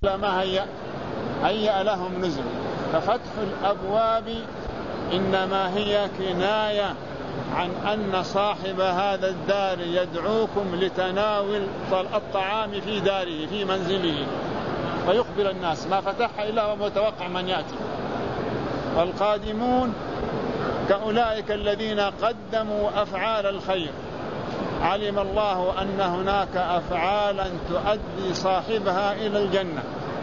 ما هيأ لهم نزل. ففتح الأبواب إنما هي كناية عن أن صاحب هذا الدار يدعوكم لتناول الطعام في داره في منزله، فيخبر الناس ما فتح إلا ومتوقع من يأتي. والقادمون كأولئك الذين قدموا أفعال الخير، علم الله أن هناك أفعالا تؤدي صاحبها إلى الجنة.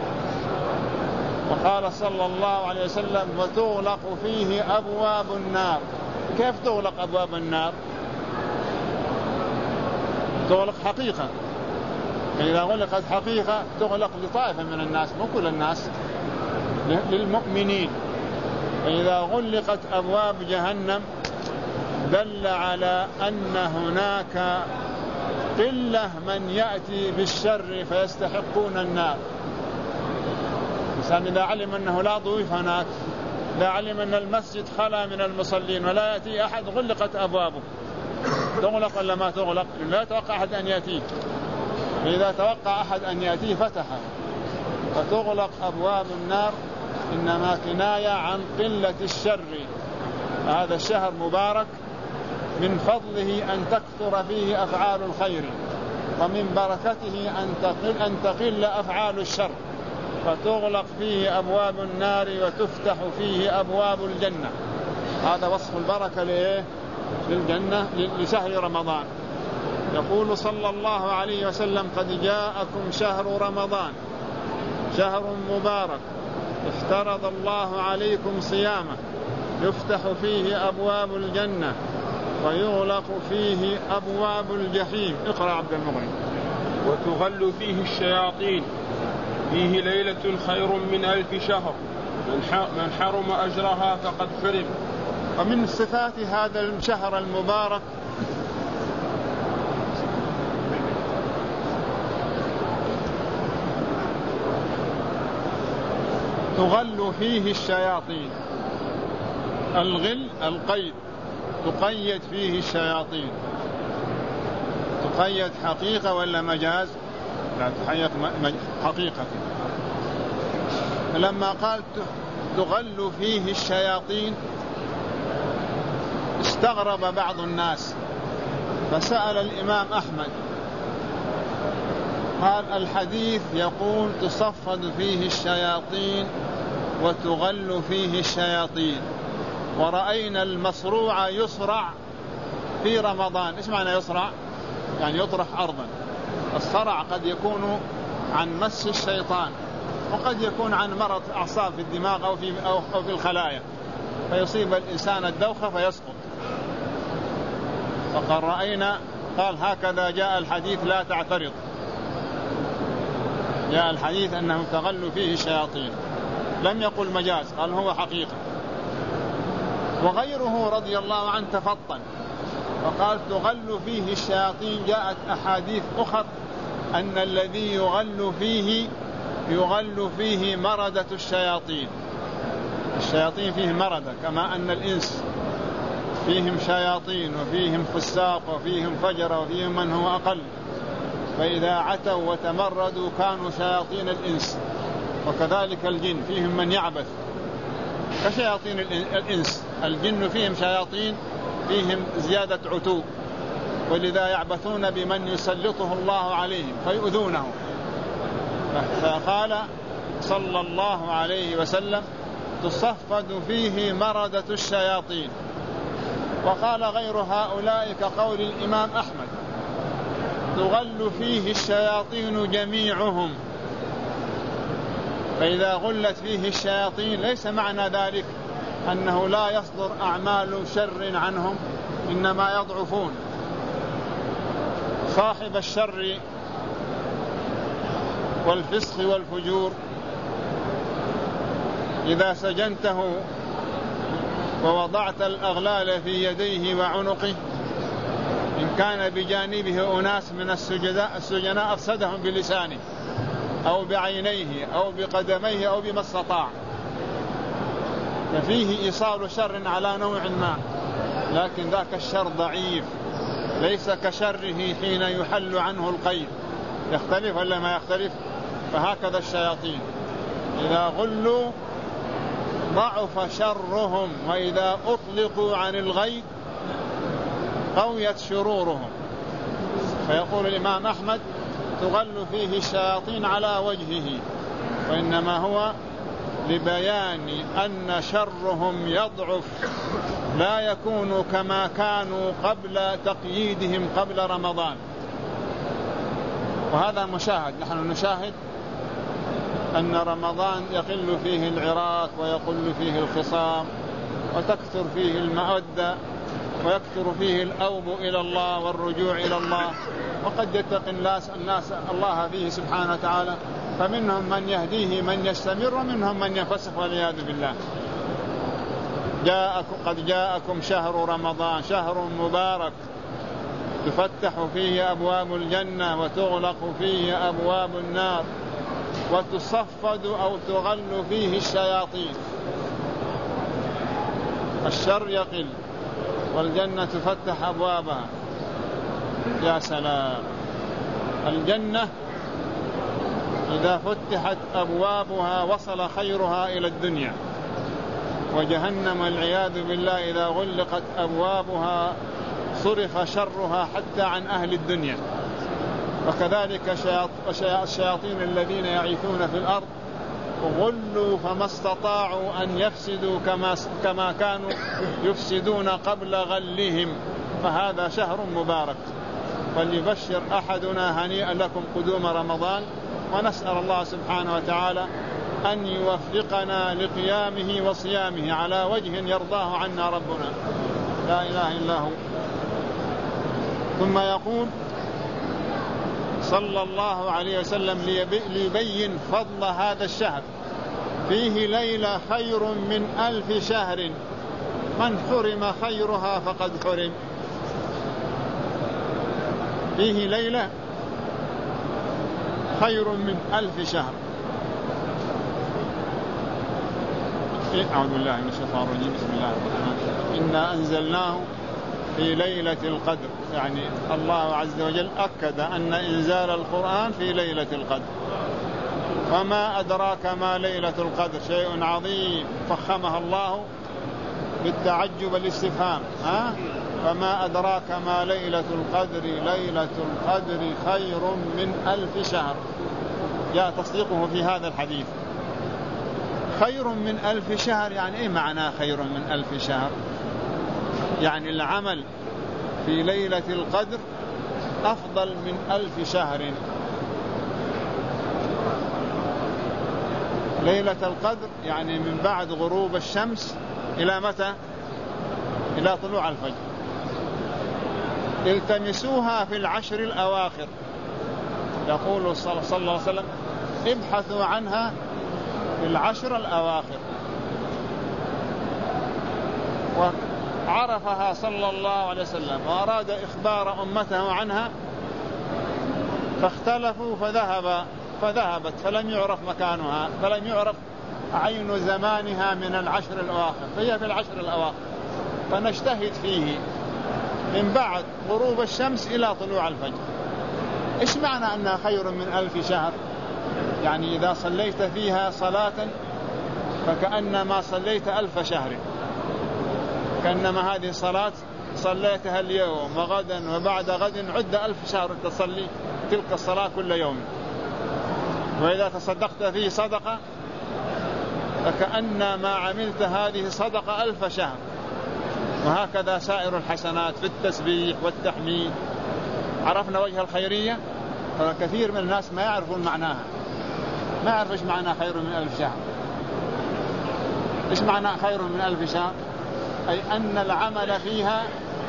وقال صلى الله عليه وسلم: وتغلق فيه أبواب النار. كيف تغلق أبواب النار؟ تغلق حقيقة. إذا غلقت حقيقة تغلق لطائفة من الناس، مو كل الناس، للمؤمنين. إذا غلقت أبواب جهنم دل على أن هناك قلة من يأتي بالشر فيستحقون النار. الإنسان إذا علم أنه لا ضيوف هناك، لا علم أن المسجد خلا من المصلين ولا يأتي أحد، غلقت أبوابه. تغلق ولا ما تغلق؟ لا يتوقع أحد أن يأتيه. إذا توقع أحد أن يأتيه فتحه. فتغلق أبواب النار إنما كناية عن قلة الشر. هذا الشهر مبارك من فضله أن تكثر فيه أفعال الخير، ومن بركته أن تقل أفعال الشر. فتغلق فيه أبواب النار وتفتح فيه أبواب الجنة. هذا وصف البركة للجنة لشهر رمضان. يقول صلى الله عليه وسلم: قد جاءكم شهر رمضان شهر مبارك افترض الله عليكم صيامه، يفتح فيه أبواب الجنة ويغلق فيه أبواب الجحيم. اقرأ عبد المغني. وتغل فيه الشياطين، فيه ليلة خير من 1000 شهر، من حرم أجرها فقد حرم. ومن صفات هذا الشهر المبارك تغل فيه الشياطين. الغل القيد، تقيد فيه الشياطين. تقيد حقيقة ولا مجاز؟ لا، تقيد حقيقة. لما قال تغل فيه الشياطين استغرب بعض الناس، فسأل الإمام أحمد قال: الحديث يقول تصفد فيه الشياطين وتغل فيه الشياطين، ورأينا المصروع يصرع في رمضان. إيش معنى يصرع؟ يعني يطرح أرضا. الصرع قد يكون عن مس الشيطان، وقد يكون عن مرض أعصاب في الدماغ أو في الخلايا، فيصيب الإنسان الدوخة فيسقط. فقال رأينا، قال هكذا جاء الحديث لا تعترض. جاء الحديث أنه تغل فيه الشياطين، لم يقل مجاز، قال هو حقيقة. وغيره رضي الله عنه تفطن وقال تغل فيه الشياطين. جاءت أحاديث أخر أن الذي يغل فيه مردة الشياطين. الشياطين فيه مردة، كما أن الإنس فيهم شياطين وفيهم فساق وفيهم فجر وفيهم من هو أقل، فإذا عتوا وتمردوا كانوا شياطين الإنس. وكذلك الجن فيهم من يعبث كشياطين الإنس. الجن فيهم شياطين فيهم زيادة عتو، ولذا يعبثون بمن يسلطه الله عليهم فيؤذونه. فقال صلى الله عليه وسلم: تصفد فيه مردة الشياطين. وقال غير هؤلاء كقول الإمام أحمد: تغل فيه الشياطين جميعهم. فإذا غلت فيه الشياطين ليس معنى ذلك أنه لا يصدر أعمال شر عنهم، إنما يضعفون. صاحب الشر والفسق والفجور إذا سجنته ووضعت الأغلال في يديه وعنقه، إن كان بجانبه أناس من السجناء أفسدهم بلسانه أو بعينيه أو بقدميه أو بما استطاع، ففيه إيصال شر على نوع ما، لكن ذاك الشر ضعيف، ليس كشره حين يحل عنه القيد. يختلف ولا ما يختلف؟ فهكذا الشياطين إذا غلوا ضعف شرهم، وإذا أطلقوا عن الغيب قويت شرورهم. فيقول الإمام أحمد تغل فيه الشياطين على وجهه، وإنما هو لبيان أن شرهم يضعف، لا يكون كما كانوا قبل تقييدهم قبل رمضان. وهذا مشاهد، نحن نشاهد أن رمضان يقل فيه العراك ويقل فيه الخصام وتكثر فيه المودة ويكثر فيه الأوب إلى الله والرجوع إلى الله، وقد يتقي الناس الله فيه سبحانه وتعالى، فمنهم من يهديه من يستمر ومنهم من ينفسخ والعياذ بالله. قد جاءكم شهر رمضان شهر مبارك تفتح فيه أبواب الجنة وتغلق فيه أبواب النار وتصفد أو تغل فيه الشياطين. الشر يقل والجنة تفتح أبوابها. يا سلام، الجنة إذا فتحت أبوابها وصل خيرها إلى الدنيا، وجهنم والعياذ بالله إذا غلقت أبوابها صرف شرها حتى عن أهل الدنيا. وكذلك الشياطين الذين يعيثون في الأرض غلوا فما استطاعوا أن يفسدوا كما كانوا يفسدون قبل غلهم. فهذا شهر مبارك، فليبشر أحدنا هنيئا لكم قدوم رمضان، ونسأل الله سبحانه وتعالى أن يوفقنا لقيامه وصيامه على وجه يرضاه عنا ربنا، لا إله إلا هو. ثم يقول صلى الله عليه وسلم ليبين فضل هذا الشهر: فيه ليلة خير من 1000 شهر، من حرم خيرها فقد حرم. فيه ليلة خير من 1000 شهر. أعوذ بالله من الشيطان الرجيم. بسم الله الرحمن الرحيم. إنا أنزلناه في ليلة القدر، يعني الله عز وجل أكد أن إنزال القرآن في ليلة القدر. وما أدراك ما ليلة القدر، شيء عظيم فخمها الله بالتعجب الاستفهام. فما أدراك ما ليلة القدر، ليلة القدر خير من 1000 شهر. جاء تصديقه في هذا الحديث. خير من 1000 شهر، يعني إيه معنى خير من 1000 شهر؟ يعني العمل في ليلة القدر أفضل من 1000 شهر. ليلة القدر يعني من بعد غروب الشمس إلى متى؟ إلى طلوع الفجر. التمسوها في العشر الأواخر. يقول صلى الله عليه وسلم: ابحثوا عنها في العشر الأواخر. وعرفها صلى الله عليه وسلم وأراد إخبار أمته عنها، فاختلفوا فذهبت فلم يعرف مكانها، فلم يعرف عين زمانها من العشر الأواخر، فهي في العشر الأواخر. فنجتهد فيه من بعد غروب الشمس إلى طلوع الفجر. إيش معنى أنها خير من 1000 شهر؟ يعني إذا صليت فيها صلاة فكأنما صليت 1000 شهر، كأنما هذه الصلاة صليتها اليوم وغدا وبعد غد عد 1000 شهر تصلي تلك الصلاة كل يوم. وإذا تصدقت فيه صدقة فكأنما عملت هذه صدقة 1000 شهر. وهكذا سائر الحسنات في التسبيح والتحميد. عرفنا وجه الخيرية، فكثير من الناس ما يعرفون معناها، ما يعرف إيش معنى خير من 1000 شهر. إيش معنى خير من 1000 شهر؟ أي أن العمل فيها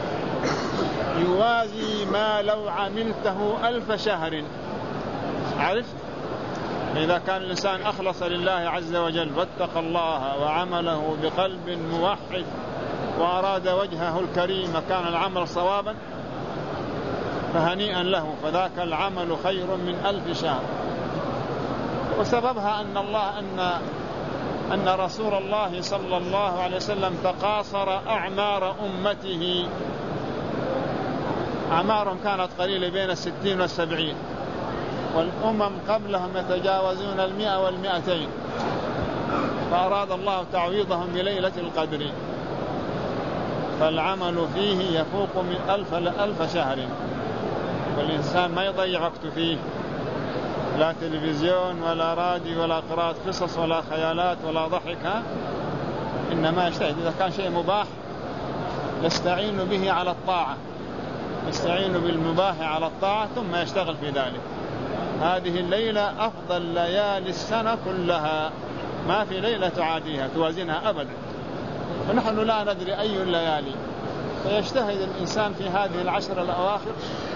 يوازي ما لو عملته 1000 شهر. عرفت؟ إذا كان الإنسان أخلص لله عز وجل واتقى الله وعمله بقلب موحد وأراد وجهه الكريم كان العمل صوابا، فهنيئا له، فذاك العمل خير من 1000 شهر. وسببها أن رسول الله صلى الله عليه وسلم تقاصر أعمار أمته. أعمارهم كانت قليلة بين 60 و70، والأمم قبلهم يتجاوزون 100 و200، فأراد الله تعويضهم بليلة القدر، فالعمل فيه يفوق من 1000 شهر، والإنسان ما يضيع وقته فيه، لا تلفزيون ولا راديو ولا قراءة قصص ولا خيالات ولا ضحك، إنما يجتهد إذا كان شيء مباح يستعين به على الطاعة، يستعين بالمباح على الطاعة ثم يشتغل في ذلك. هذه الليلة أفضل ليالي السنة كلها، ما في ليلة تعاديها توازنها أبدا، ونحن لا ندري أي الليالي، فيجتهد الإنسان في هذه العشر الأواخر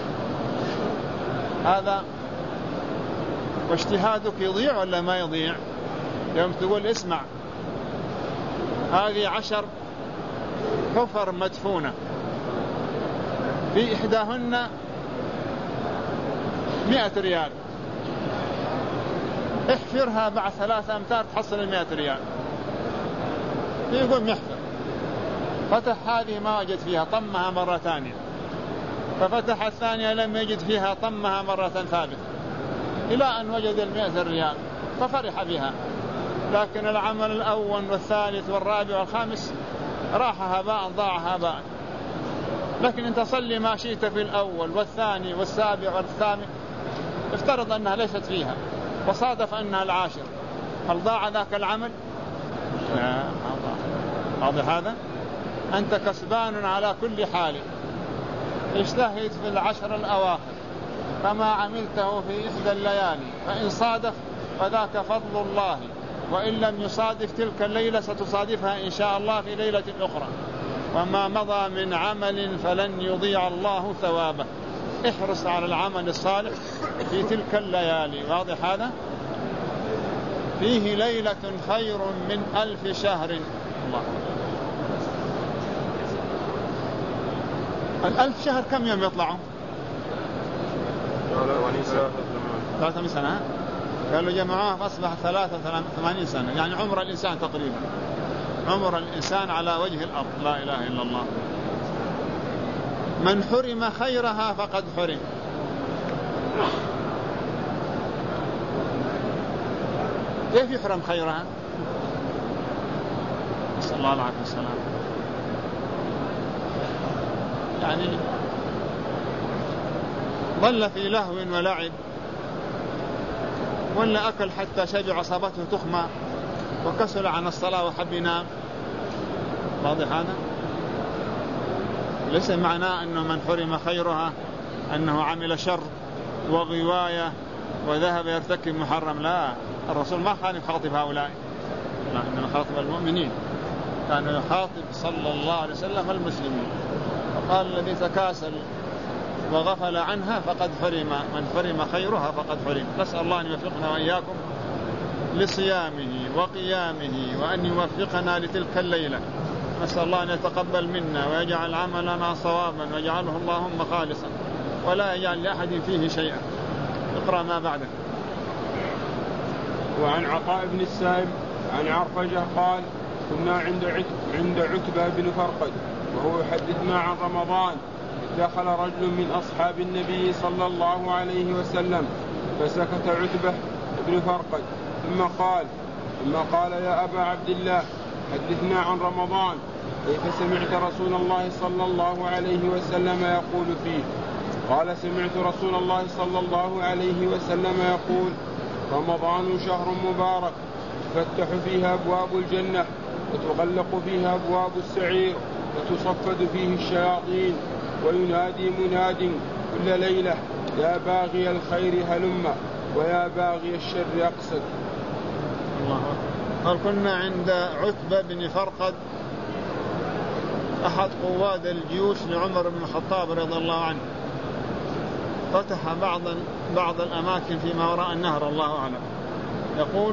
هذا. واجتهادك يضيع ولا ما يضيع؟ يوم تقول اسمع هذه 10 حفر مدفونة، في إحداهن 100 ريال، احفرها بعد 3 أمتار تحصل 100 ريال. يقول محفر، فتح هذه ما وجد فيها، طمها مرة ثانية، ففتح الثانية لم يجد فيها، طمها مرة ثالثة، إلى أن وجد 100 ريال ففرح بها. لكن العمل الأول والثالث والرابع والخامس راح هباء، ضاع هباء. لكن انت صلي ما شئت في الأول والثاني والسابع والثامن، افترض أنها ليست فيها وصادف أنها العاشر، هل ضاع ذاك العمل؟ لا، واضح هذا؟ أنت كسبان على كل حال. اجتهد في العشر الأواخر كما عملته في إحدى الليالي، فإن صادف فذاك فضل الله، وإن لم يصادف تلك الليلة ستصادفها إن شاء الله في ليلة أخرى. وما مضى من عمل فلن يضيع الله ثوابه. احرص على العمل الصالح في تلك الليالي. واضح هذا؟ فيه ليلة خير من 1000 شهر. الله، 1000 شهر كم يوم يطلعوا؟ 83 سنة. قالوا جمعوها فأصبح 83 سنة، يعني عمر الإنسان تقريبا، عمر الإنسان على وجه الأرض. لا إله إلا الله. من حرم خيرها فقد حرم. كيف يحرم خيرها؟ نسأل الله العافية والسلام. يعني ظل في لهو ولعب، ولا أكل حتى شبع أصابته تخمة وكسل عن الصلاة وحب ينام. واضح هذا؟ ليس معناه أنه من حرم خيرها أنه عمل شر وغواية وذهب يرتكب محرم. لا، الرسول ما كان يخاطب هؤلاء، لا، إنما خاطب المؤمنين. كان يخاطب صلى الله عليه وسلم المسلمين، فقال الذي تكاسل وغفل عنها فقد حرم، من حرم خيرها فقد حرم. نسأل الله أن يوفقنا وإياكم لصيامه وقيامه، وأن يوفقنا لتلك الليلة. نسأل الله أن يتقبل منا ويجعل عملنا صوابا، ويجعله اللهم خالصا، ولا يجعل لأحد فيه شيئا. اقرأ ما بعده. وعن عطاء بن السائب عن عرفجة قال: كنا عند عتبة بن فرقد وهو يحدثنا عن رمضان، دخل رجل من أصحاب النبي صلى الله عليه وسلم فسكت عتبة بن فرقد، ثم قال: يا أبا عبد الله، حدثنا عن رمضان، كيف سمعت رسول الله صلى الله عليه وسلم يقول فيه؟ قال: سمعت رسول الله صلى الله عليه وسلم يقول: رمضان شهر مبارك، تفتح فيها أبواب الجنة وتغلق فيها أبواب السعير وتصفد فيه الشياطين، وينادي مناد كل ليلة: يا باغي الخير هلم، ويا باغي الشر أقصد. الله. قال: كنا عند عتبة بن فرقد أحد قواد الجيوش لعمر بن الخطاب رضي الله عنه، فتح بعض الأماكن فيما وراء النهر، الله أعلم. يقول: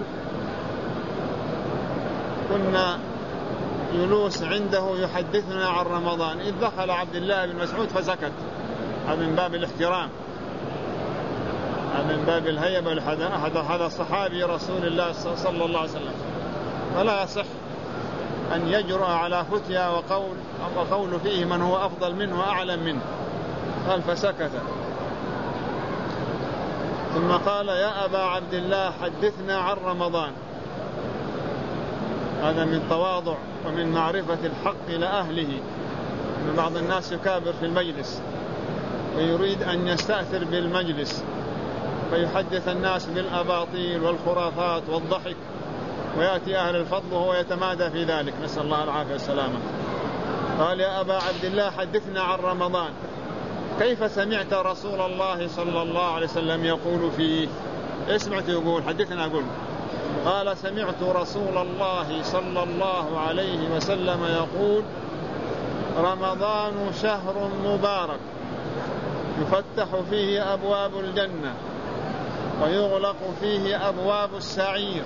كنا جلوس عنده يحدثنا عن رمضان، إذ دخل عبد الله بن مسعود فسكت. هذا من باب الاحترام، هذا من باب الهيبة. هذا صحابي رسول الله صلى الله عليه وسلم، فلا يصح أن يجرؤ على فتيا وقول فيه من هو أفضل منه وأعلم منه. قال: فسكت. ثم قال يا أبا عبد الله حدثنا عن رمضان. هذا من تواضع ومن معرفة الحق لأهله. بعض الناس يكابر في المجلس ويريد أن يستأثر بالمجلس فيحدث الناس بالأباطيل والخرافات والضحك، ويأتي أهل الفضل وهو يتمادى في ذلك، نسأل الله العافية والسلامة. قال يا أبا عبد الله حدثنا عن رمضان، كيف سمعت رسول الله صلى الله عليه وسلم يقول فيه؟ إيش سمعت يقول؟ حدثنا أقول. قال سمعت رسول الله صلى الله عليه وسلم يقول رمضان شهر مبارك يفتح فيه أبواب الجنة ويغلق فيه أبواب السعير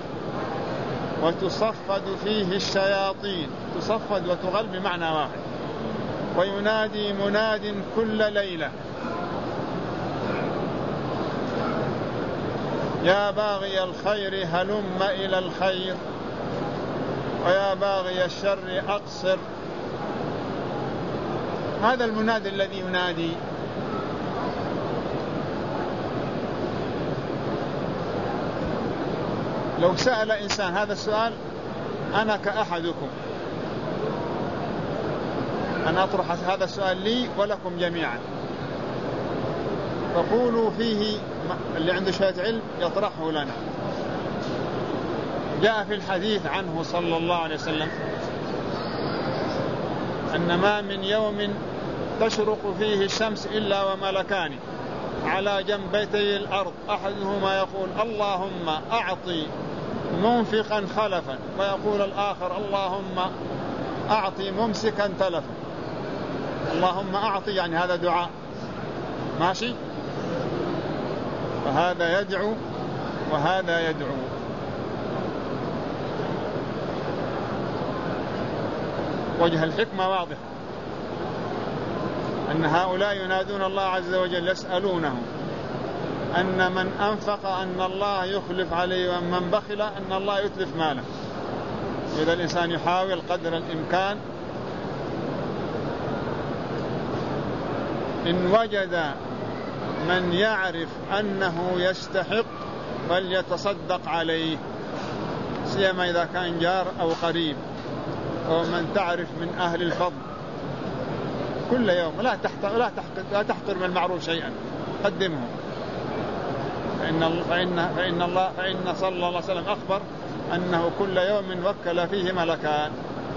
وتصفد فيه الشياطين، تصفد وتغل بمعنى واحد، وينادي مناد كل ليلة يا باغي الخير هلم إلى الخير ويا باغي الشر أقصر. هذا المنادي الذي ينادي لو سأل إنسان هذا السؤال أنا كأحدكم أنا أطرح هذا السؤال لي ولكم جميعا، فقولوا فيه اللي عنده شوية علم يطرحه لنا. جاء في الحديث عنه صلى الله عليه وسلم أن ما من يوم تشرق فيه الشمس إلا وملكان على جنبتي الأرض أحدهما يقول اللهم أعطي منفقا خلفا، ويقول الآخر اللهم أعطي ممسكا تلفا. اللهم أعطي يعني هذا دعاء ماشي، فهذا يدعو وهذا يدعو. وجه الحكمة واضح، أن هؤلاء ينادون الله عز وجل يسألونه أن من أنفق أن الله يخلف عليه، ومن بخل أن الله يتلف ماله. إذا الإنسان يحاول قدر الإمكان إن وجد من يعرف أنه يستحق فليتصدق عليه، سيما إذا كان جار أو قريب، ومن تعرف من أهل الفضل كل يوم لا تحقر من المعروف شيئا قدمه، فإن صلى الله عليه وسلم أخبر أنه كل يوم وكل فيه ملكان.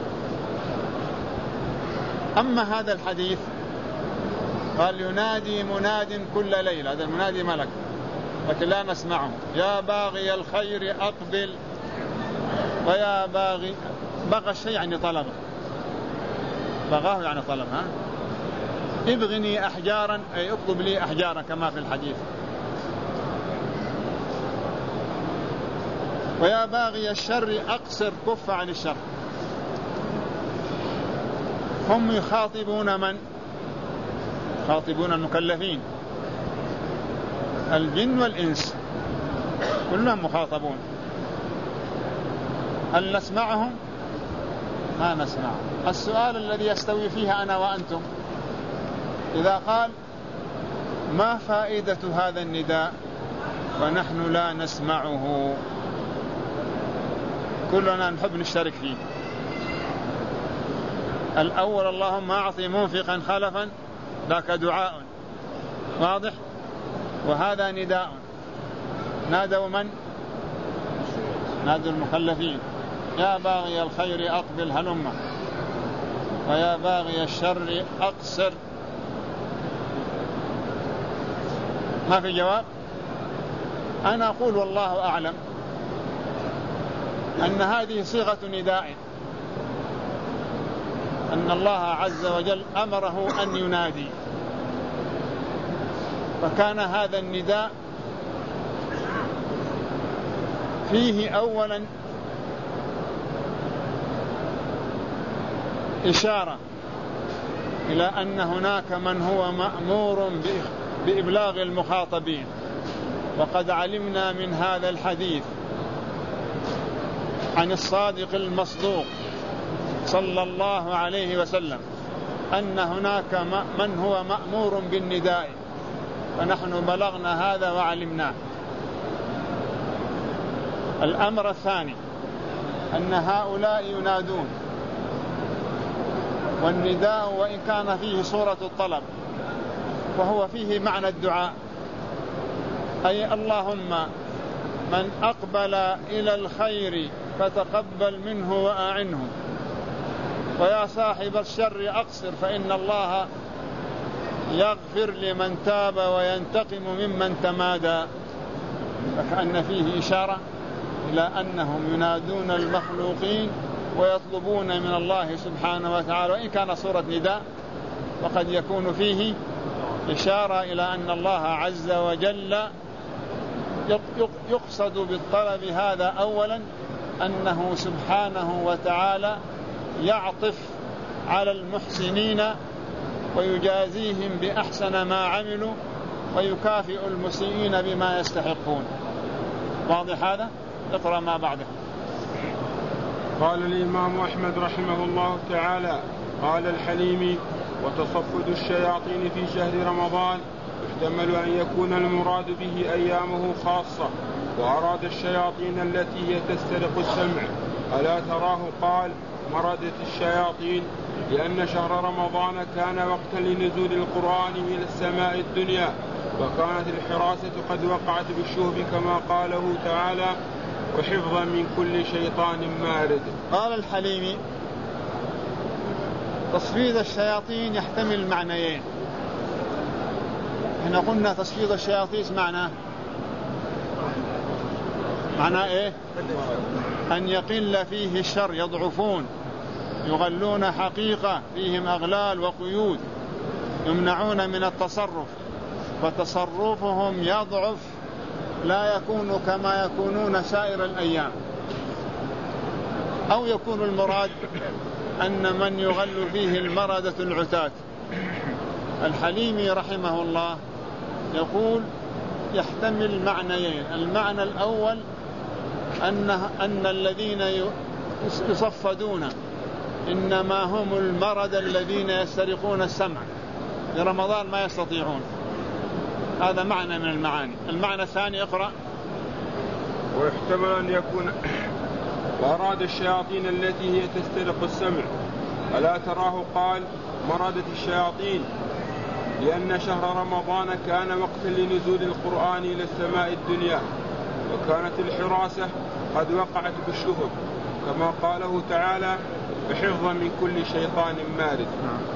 أما هذا الحديث قال ينادي مناد كل ليلة، هذا المنادي ملك لكن لا نسمعه. يا باغي الخير أقبل ويا باغي، بغى الشيء يعني طلبه، بغاه يعني طلب، ابغني أحجارا أي اطلب لي أحجارا كما في الحديث. ويا باغي الشر أقصر كف عن الشر. هم يخاطبون من؟ يخاطبون المكلفين، الجن والإنس كلهم مخاطبون. هل نسمعهم؟ ما نسمع. السؤال الذي يستوي فيها أنا وأنتم إذا قال ما فائدة هذا النداء ونحن لا نسمعه؟ كلنا نحب نشترك فيه. الأول اللهم أعطي منفقا خلفا، ذاك دعاء واضح، وهذا نداء. نادوا من؟ نادوا المكلفين يا باغي الخير أقبل هلم ويا باغي الشر أقصر. ما في جواب. أنا أقول والله أعلم أن هذه صيغة نداء، أن الله عز وجل أمره أن ينادي، فكان هذا النداء فيه أولا إشارة إلى أن هناك من هو مأمور بإبلاغ المخاطبين، وقد علمنا من هذا الحديث عن الصادق المصدوق صلى الله عليه وسلم أن هناك من هو مأمور بالنداء، فنحن بلغنا هذا وعلمناه. الأمر الثاني أن هؤلاء ينادون، والنداء وإن كان فيه صورة الطلب فهو فيه معنى الدعاء، أي اللهم من أقبل إلى الخير فتقبل منه وأعنه، ويا صاحب الشر أقصر فإن الله يغفر لمن تاب وينتقم ممن تمادى. فكأن فيه إشارة إلى أنهم ينادون المخلوقين ويطلبون من الله سبحانه وتعالى، وإن كان صورة نداء وقد يكون فيه إشارة إلى أن الله عز وجل يقصد بالطلب هذا أولا أنه سبحانه وتعالى يعطف على المحسنين ويجازيهم بأحسن ما عملوا ويكافئ المسيئين بما يستحقون. واضح هذا؟ اقرأ ما بعده. قال الإمام أحمد رحمه الله تعالى: قال الحليمي: وتصفد الشياطين في شهر رمضان يحتمل أن يكون المراد به أيامه خاصة، وأراد الشياطين التي هي تسترق السمع. ألا تراه قال: مردت الشياطين لأن شهر رمضان كان وقتا لنزول القرآن إلى السماء الدنيا، وكانت الحراسة قد وقعت بالشهب كما قاله تعالى: وحفظا من كل شيطان مارد. قال الحليمي: تصفيد الشياطين يحتمل معنيين. احنا قلنا تصفيد الشياطين معناه ايه؟ أن يقل فيه الشر، يضعفون، يغلون حقيقة، فيهم أغلال وقيود، يمنعون من التصرف، فتصرفهم يضعف، لا يكون كما يكونون سائر الأيام. أو يكون المراد أن من يغل فيه المردة العتاة. الحليمي رحمه الله يقول يحتمل معنيين. المعنى الأول أن الذين يصفدون إنما هم المرضى الذين يسترقون السمع لرمضان ما يستطيعون، هذا معنى من المعاني. المعنى الثاني اقرأ. ويحتمل أن يكون وأراد الشياطين التي هي تسترق السمع. ألا تراه قال: مردت الشياطين لأن شهر رمضان كان وقتا لنزول القرآن إلى السماء الدنيا، وكانت الحراسة قد وقعت بالشهب كما قاله تعالى: بحفظا من كل شيطان مارد.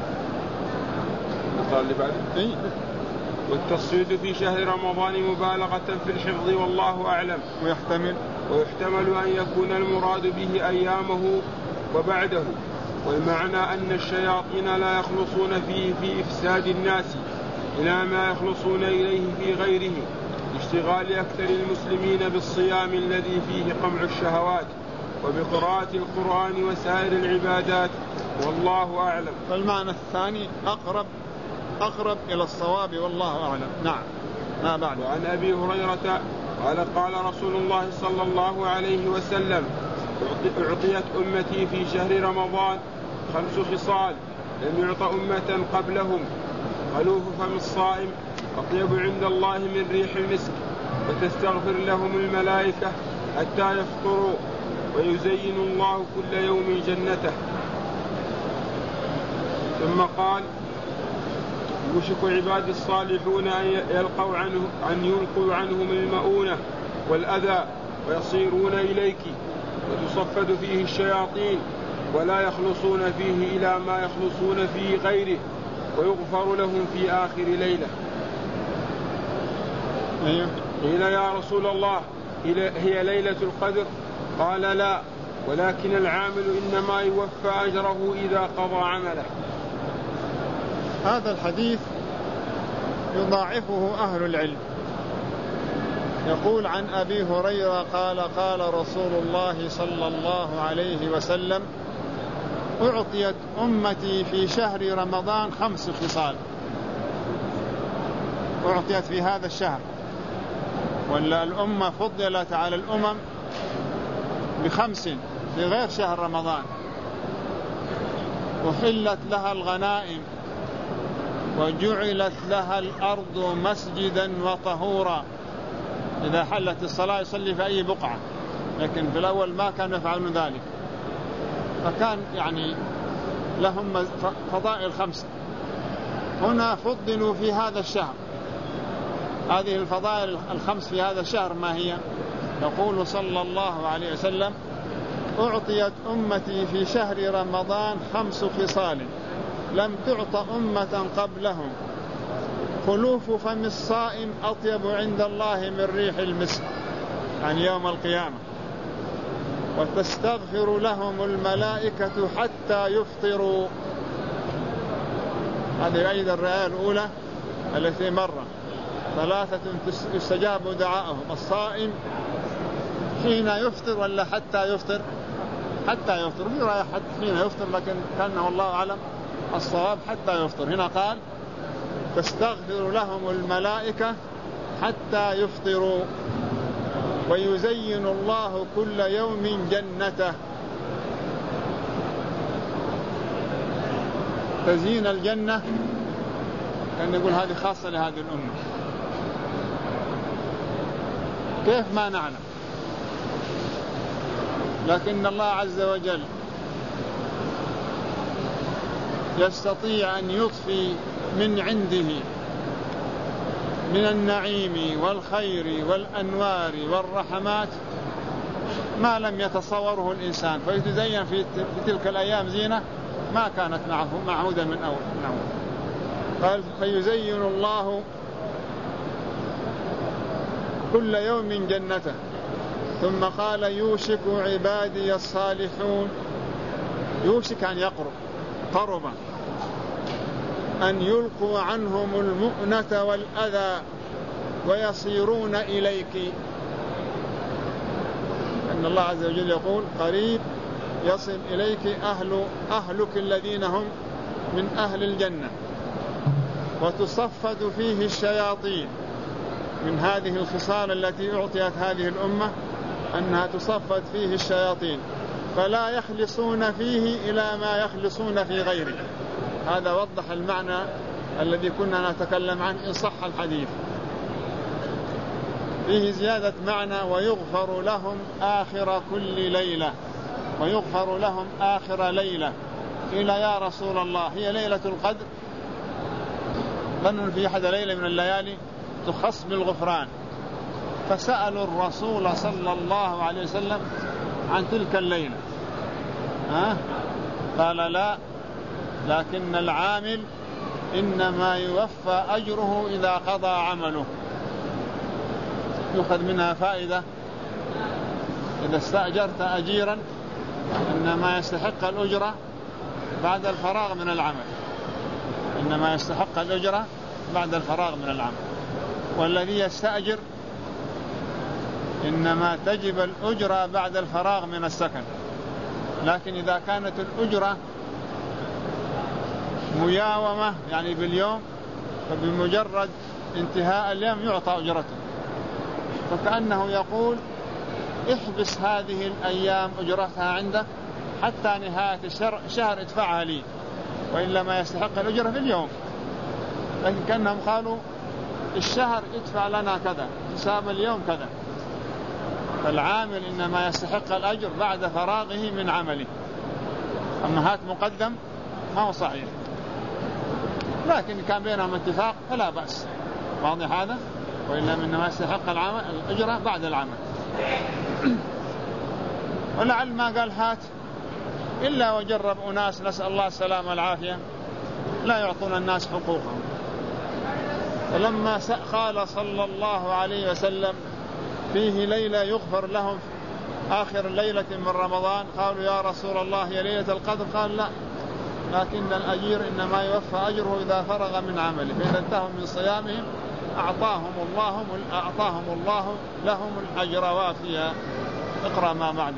والتصفيد في شهر رمضان مبالغة في الحفظ والله أعلم. ويحتمل أن يكون المراد به أيامه وبعده، والمعنى أن الشياطين لا يخلصون فيه في إفساد الناس إلى ما يخلصون إليه في غيره، لاشتغال أكثر المسلمين بالصيام الذي فيه قمع الشهوات وبقراءة القرآن وسائر العبادات، والله أعلم. فالمعنى الثاني أقرب إلى الصواب والله أعلم. نعم. ما بعد. وعن أبي هريرة قال: قال رسول الله صلى الله عليه وسلم: أعطيت أمتي في شهر رمضان 5 خصال لم يعط أمة قبلهم: خلوف فم الصائم أطيب عند الله من ريح المسك، وتستغفر لهم الملائكة حتى يفطروا، ويزين الله كل يوم جنته. ثم قال: يوشك عباد الصالحون أن يلقوا عنهم المؤونة والأذى ويصيرون إليك، وتصفد فيه الشياطين ولا يخلصون فيه إلى ما يخلصون فيه غيره، ويغفر لهم في آخر ليلة. قيل: يا رسول الله هي ليلة القدر؟ قال: لا، ولكن العامل إنما يوفى أجره إذا قضى عمله. هذا الحديث يضاعفه أهل العلم. يقول عن أبي هريرة قال: قال رسول الله صلى الله عليه وسلم: أعطيت أمتي في شهر رمضان 5 خصال. أعطيت في هذا الشهر، ولا الأمة فضلت على الأمم ب5 في غير شهر رمضان. وحلت لها الغنائم، وجعلت لها الأرض مسجدا وطهورا، إذا حلت الصلاة يصلي في أي بقعة، لكن في الأول ما كانوا يفعلون ذلك، فكان يعني لهم فضائل 5. هنا فضلوا في هذا الشهر. هذه الفضائل 5 في هذا الشهر ما هي؟ يقول صلى الله عليه وسلم: أعطيت أمتي في شهر رمضان 5 خصال لم تعط أمة قبلهم: خلوف فم الصائم أطيب عند الله من ريح المسك، يعني يوم القيامة. وتستغفر لهم الملائكة حتى يفطروا. هذه أيضا الرواية الأولى التي مرة: 3 يستجاب دعاءهم: الصائم حين يفطر ولا حتى يفطر؟ حتى يفطر. في رواية حين يفطر، لكن كان والله أعلم الصواب حتى يفطر. هنا قال: تستغفر لهم الملائكة حتى يفطروا. ويزين الله كل يوم جنته. تزيين الجنة كان يقول هذه خاصة لهذه الأمة. كيف ما نعلم، لكن الله عز وجل يستطيع أن يضفي من عنده من النعيم والخير والأنوار والرحمات ما لم يتصوره الإنسان، فيتزين في تلك الأيام زينة ما كانت معهودة من أول. قال: فيزين الله كل يوم جنته. ثم قال: يوشك عبادي الصالحون. يوشك أن يقرب، قربا، أن يلقوا عنهم المؤنة والأذى ويصيرون إليك. أن الله عز وجل يقول: قريب يصل إليك أهلك الذين هم من أهل الجنة. وتصفد فيه الشياطين. من هذه الخصال التي أعطيت هذه الأمة أنها تصفد فيه الشياطين، فلا يخلصون فيه إلى ما يخلصون في غيره. هذا وضح المعنى الذي كنا نتكلم عنه إن صح الحديث. فيه زيادة معنى: ويغفر لهم آخر كل ليلة. ويغفر لهم آخر ليلة. قيل: يا رسول الله، هي ليلة القدر؟ ظنوا في أحد ليلة من الليالي تخص بالغفران، فسألوا الرسول صلى الله عليه وسلم عن تلك الليلة. قال: لا، لكن العامل إنما يوفى أجره إذا قضى عمله. يؤخذ منها فائدة: إذا استأجرت أجيرا إنما يستحق الأجرة بعد الفراغ من العمل. إنما يستحق الأجرة بعد الفراغ من العمل. والذي يستأجر إنما تجب الأجرة بعد الفراغ من السكن. لكن إذا كانت الأجرة مياومة يعني باليوم، فبمجرد انتهاء اليوم يعطى أجرته. فكأنه يقول: احبس هذه الأيام أجرتها عندك حتى نهاية الشهر ادفعها لي، وإلا ما يستحق الأجرة في اليوم. لكن كأنهم قالوا: الشهر ادفع لنا كذا، حساب اليوم كذا. فالعامل إنما يستحق الأجر بعد فراغه من عمله. أما هات مقدم ما هو صحيح، لكن كان بينهم اتفاق فلا بأس. واضح هذا؟ وإلا إنما يستحق الأجرة بعد العمل. ولعل ما قال هات إلا وجرب أناس، نسأل الله السلامة والعافية، لا يعطون الناس حقوقهم. فلما قال صلى الله عليه وسلم: فيه ليلة يغفر لهم آخر ليلة من رمضان، قالوا: يا رسول الله هي ليلة القدر؟ قال: لا، لكن الأجير إنما يوفى أجره إذا فرغ من عمله، فإذا انتهوا من صيامهم أعطاهم الله لهم الأجر وافيا. اقرأ ما بعد.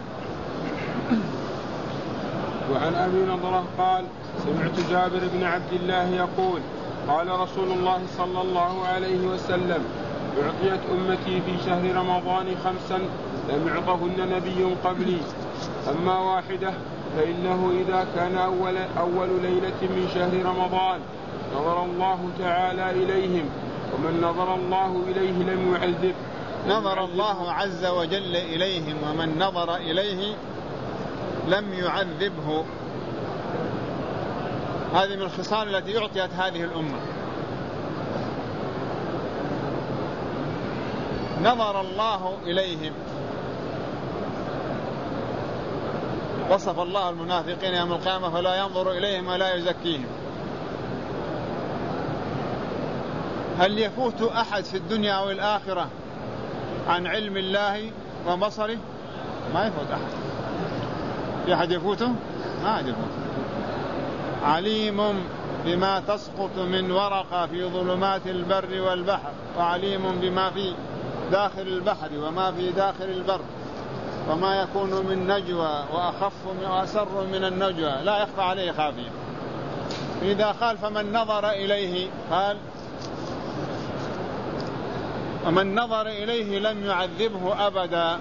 وعن أبي نضرة قال: سمعت جابر بن عبد الله يقول: قال رسول الله صلى الله عليه وسلم: أعطيت أمتي في شهر رمضان 5 لم يعطهن نبي قبلي، أما واحدة فإنه إذا كان أول ليلة من شهر رمضان نظر الله تعالى إليهم، ومن نظر الله إليه لم يعذب، نظر الله عز وجل إليهم ومن نظر إليه لم يعذبه. هذه من الخصال التي أعطيت هذه الأمة. نظر الله إليهم. وصف الله المنافقين يوم القيامة فلا ينظر إليهم ولا يزكيهم. هل يفوت أحد في الدنيا أو الآخرة عن علم الله وبصره؟ ما يفوت أحد. في أحد يفوته؟ ما أحد يفوت. عليم بما تسقط من ورقة في ظلمات البر والبحر، وعليم بما في داخل البحر وما في داخل البر، وما يكون من نجوى وأخف وأسر من النجوى لا يخفى عليه خافية. إذا قال فمن نظر إليه، قال ومن نظر إليه لم يعذبه أبدا.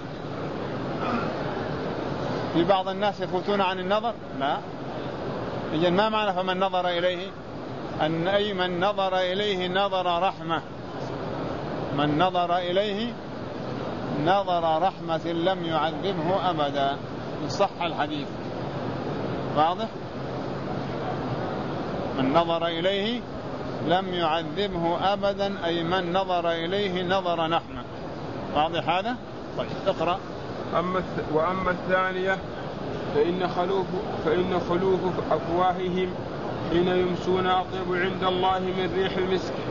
في بعض الناس يفوتون عن النظر؟ لا. إذن ما معنى فمن نظر إليه؟ أن أي من نظر إليه نظر رحمة. من نظر إليه نظر رحمة لم يعذبه أبدا، صح الحديث. واضح؟ من نظر إليه لم يعذبه أبدا، أي من نظر إليه نظر رحمة. واضح هذا؟ طيب اقرأ. وأما الثانية فإن خلوف أفواههم حين يمسون أطيب عند الله من ريح المسك.